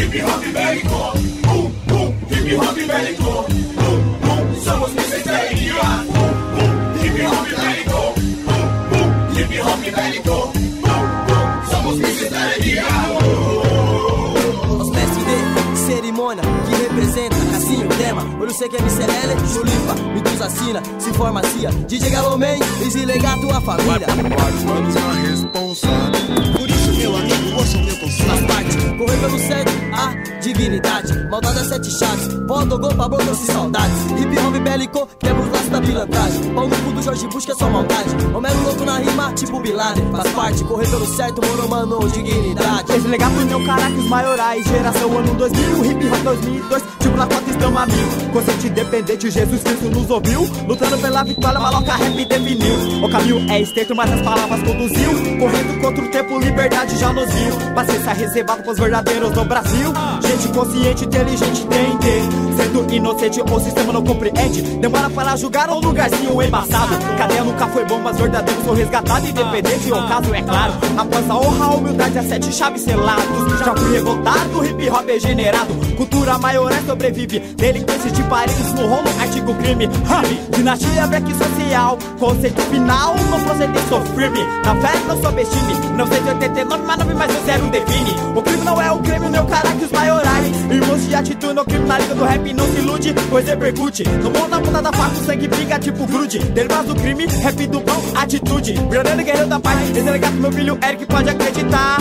hip hop bélico, hip hop bélico, somos mísseis terrícolas. Hip hop bélico, hip hop bélico, somos mísseis terrícolas. Os mestres de cerimônia que representa Cassinho, tema, olho seco é Micelele, Chulipa, Medusa Sina, se formacia, DJ Galomem, Easy Legato a família. Vários manos na responsa. Por isso, meu amigo, ouça o meu conselho. Faz parte, correr pelo certo, a divinidade. Maldade a 7 chaves, podogou pra bloco sem saudades. Hip hop bélico, quebra os laços da pilantragem. Pau no cu do Jorge Bush que é só maldade. Homero louco na rima, tipo Bin Laden. Faz parte, correr pelo certo, moro mano, dignidade. Esse legado meu caracas maiorais. Geração ano 2000, hip hop 2002. Tipo na foto estamos amigos. Consciente independente, Jesus Cristo nos ouviu. Lutando pela vitória, maloca rap definiu. O caminho é estreito, mas as palavras conduziu. Correndo contra o tempo, liberdade já nos viu. Paciência reservada pros verdadeiros do Brasil. Gente consciente, inteligente, entende. Sendo inocente, o sistema não compreende. Demora para julgar um lugarzinho embaçado. Cadeia nunca foi bom, mas verdadeiros são resgatados. Independente, o caso é claro. Após a honra, a humildade, as 7 chaves selados. Já fui revoltado, hip hop é generado. Cultura maior é sobrevive. Delinquência de paredes no rolo, artigo crime. Dinastia black social. Conceito final, não proceder, sou firme. Na fé não subestime. 989, mas 9 mais 0 define. O crime não é o crime, meu caráter os maiorais. Irmãos de atitude, no crime na liga do rap não se ilude, pois repercute. No mundo da ponta da faca, o sangue briga tipo grude. Derivados do crime, rap do pão, atitude. Verdadeiro guerreiro da paz, esse legado meu filho Eric pode acreditar.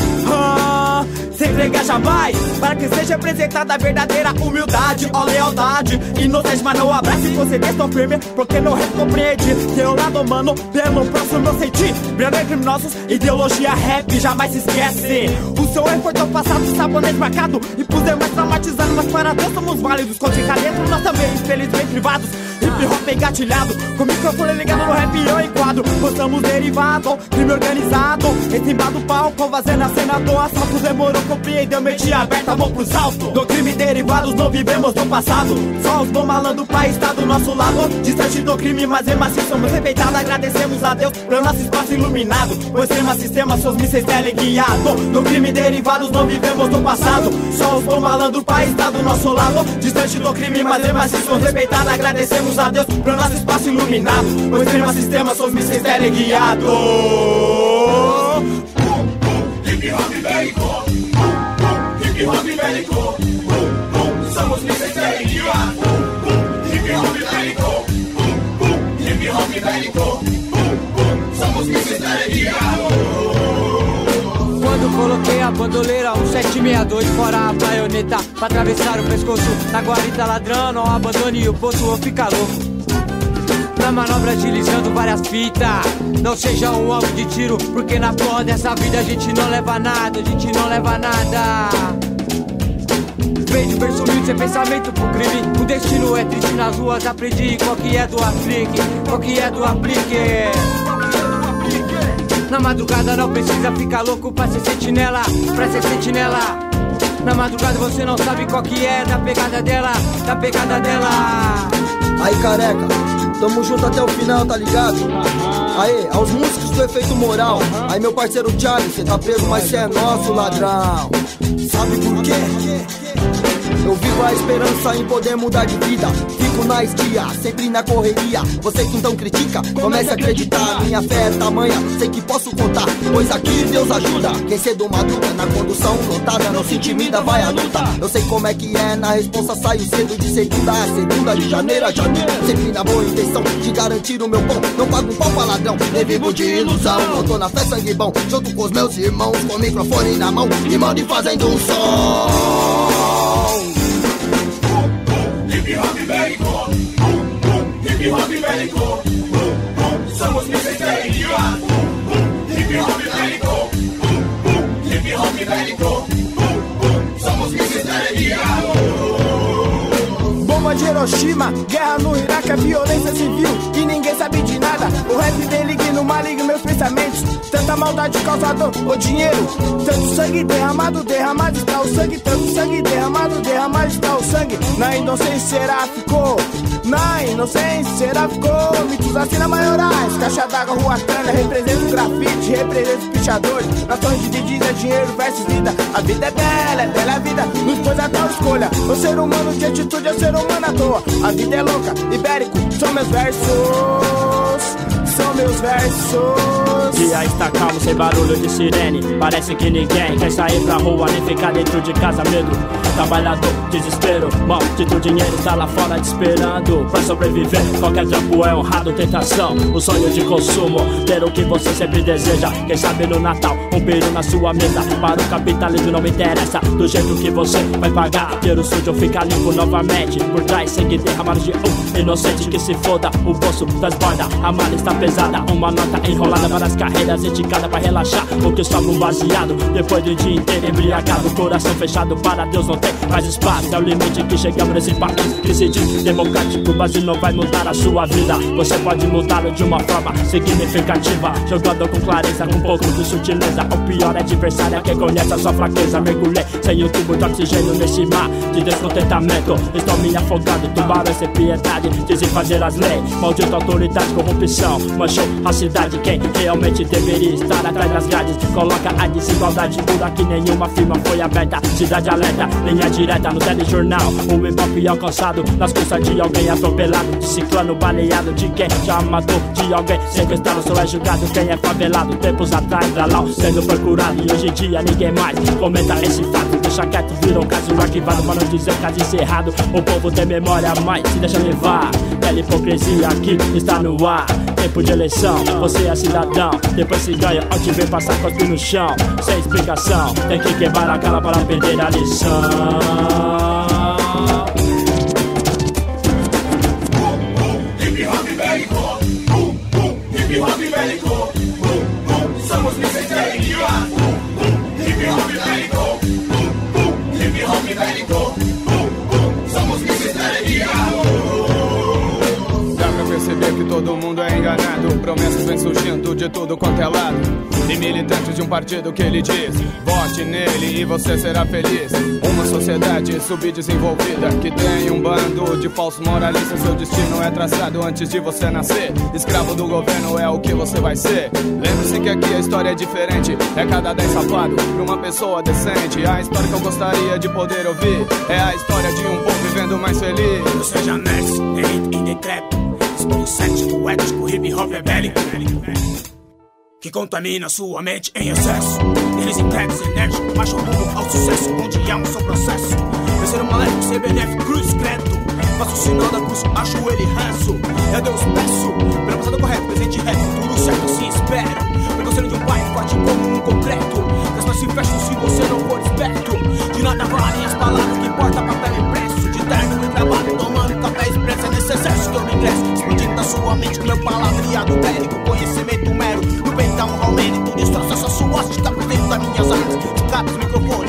Sem entregar jamais, para que seja apresentada a verdadeira humildade, ó lealdade. Inocente, mas não abrace, você estou firme, porque meu rap compreende. Teu lado humano, pelo próximo eu senti. Verdadeiros criminosos, ideologia rap, jamais se esquece. O seu erro foi tão passado, sabonete marcado. E por demais traumatizando, mas para Deus somos válidos. Conte cá dentro, nós também, infelizmente privados. Hip hop engatilhado, com o microfone ligado no rap eu enquadro. Postamos derivado, crime organizado. Estimbado palco, vazando a cena do assalto. Demorou, compreendeu, mente aberta, mão pros altos. Do crime derivados, não vivemos no passado. Só os bons malandros pra estar do nosso lado. Distante do crime, mas mesmo assim somos respeitados. Agradecemos a Deus pelo nosso espaço iluminado. Pois sistema, seus mísseis teleguiados. Do crime derivados, não vivemos no passado. Só os bons malandros pra estar do nosso lado. Distante do crime, mas mesmo assim somos respeitados. Agradecemos a Deus pelo nosso espaço iluminado. Pois sistema, seus mísseis teleguiados. Hip hop bélico, hip hop bélico, somos mísseis terrícolas. Hip hop bélico, hip hop bélico, somos mísseis terrícolas. Quando coloquei a bandoleira 1762 fora a baioneta pra atravessar o pescoço na guarita ladrando, ó, abandone o poço ou fica louco. Na manobra agilizando várias fitas, não seja um alvo de tiro, porque na porra dessa vida a gente não leva nada, a gente não leva nada. Veio de berço humilde, sem pensamento pro crime. O destino é triste nas ruas, aprendi qual que é do aplique, qual que é do aplique. Na madrugada não precisa ficar louco pra ser sentinela, pra ser sentinela. Na madrugada você não sabe qual que é da pegada dela, da pegada dela. Aí careca, tamo junto até o final, tá ligado? Aê, aos músicos do efeito moral. Aí meu parceiro Charlie, cê tá preso, mas cê é nosso ladrão. Sabe por quê? Eu vivo a esperança em poder mudar de vida. Fico na esquia, sempre na correria. Você que então critica, comece a acreditar. Minha fé é tamanha, sei que posso contar, pois aqui Deus ajuda. Quem cedo madruga na condução lotada, não se intimida, vai à luta. Eu sei como é que é, na responsa saio cedo. De segunda a segunda, de janeiro a janeiro. Sempre na boa intenção de garantir o meu pão. Não pago um pau pra ladrão, nem vivo de ilusão. Eu tô na fé sangue bom, junto com os meus irmãos, com o microfone na mão, rimando e fazendo um som. Hip hop bélico, hip hop bélico, somos mísseis terrícolas. Hip hop bélico, hip hop bélico, somos mísseis terrícolas. Bomba de Hiroshima. Guerra no Iraque, é violência civil e ninguém sabe de nada. O rap deligno, maligno meus pensamentos. Tanta maldade causada, o dinheiro. Tanto sangue derramado, derramado está o sangue. Tanto sangue derramado, derramado está o sangue. Na inocência será ficou. Na inocência será ficou. Mitos assina maiorais, caixa d'água, rua cana. Representa o grafite, representa os pichadores. Nações divididas, dinheiro versus vida. A vida é bela a vida nos pôs a tal escolha. O ser humano de atitude é o ser humano à toa. A vida é louca, ibérico, são meus versos. São meus versos. Dia está calmo, sem barulho de sirene. Parece que ninguém quer sair pra rua, nem ficar dentro de casa, medo. Trabalhador, desespero, maldito dinheiro está lá fora te esperando. Pra sobreviver, qualquer trampo é honrado, tentação. O sonho de consumo, ter o que você sempre deseja. Quem sabe no Natal, um peru na sua mesa. Para o capitalismo não me interessa do jeito que você vai pagar. Ter o sujo fica limpo novamente. Por trás, sangue derramado de inocente que se foda, o bolso transborda. A mala está pesada, uma nota enrolada. Várias carreiras esticadas pra relaxar. O que sobra um baseado, depois do dia inteiro embriagado. Coração fechado, para Deus não tem mais espaço. É o limite que chegamos nesse país. Crise democrático, o Brasil não vai mudar a sua vida. Você pode mudá-lo de uma forma significativa, jogando com clareza, com um pouco de sutileza. O pior adversário é quem conhece a sua fraqueza. Mergulhei sem o tubo de oxigênio nesse mar de descontentamento. Estou me afogando, tubarões sem piedade dizem fazer as leis. Maldita autoridade, corrupção manchou a cidade. Quem realmente deveria estar atrás das grades coloca a desigualdade pura que nenhuma firma foi aberta. Cidade alerta, linha direta no telejornal. O hip-hop alcançado nas costas de alguém atropelado, de ciclano baleado, de quem já matou de alguém sequestrado. Só é julgado quem é favelado. Tempos atrás, Dralau sendo procurado e hoje em dia ninguém mais comenta esse fato. Deixa quieto, virou caso arquivado para não dizer caso encerrado. O povo tem memória, mas se deixa levar pela hipocrisia que está no ar. Tempo de eleição, você é cidadão. Depois se ganha ao te ver passar cospe no chão. Sem explicação, tem que quebrar a cara para perder a lição. Hip hop bélico, hip hop bélico, somos miseria. Hip hop bélico, hip hop bélico, somos miseria. Dá pra perceber que todo mundo é enganado. Promessas vêm surgindo de tudo quanto é lado. E militantes de um partido que ele diz: vote nele e você será feliz. Uma sociedade subdesenvolvida que tem um bando de falsos moralistas. Seu destino é traçado antes de você nascer. Escravo do governo é o que você vai ser. Lembre-se que aqui a história é diferente. É cada 10 safado pra uma pessoa decente. A história que eu gostaria de poder ouvir é a história de um povo vivendo mais feliz. Ou seja, next, hate in the trap. Espírito cético, ético, hip hop é bélico, que contamina sua mente em excesso. Eles entregues enérgicos, marcham rumo ao sucesso, onde há um só processo. Vencer o maléfico, ser benéfico, cruz, credo. Faço o sinal da cruz, acho ele ranço. Eu Deus peço, pelo passado correto, presente reto, futuro certo, assim espero. Preconceito de um pai forte como um concreto. As mãos se fecham se você não for esperto. De nada valem as palavras que porta papel impresso. De terno e trabalho, tomando café expresso. É nesse exército que eu me ingresso, explodindo na sua mente com meu palavreado bélico. Conhecimento mero, no peitão ao mérito. Destroça essa suástica por dentro das minhas armas. De cabos, microfone,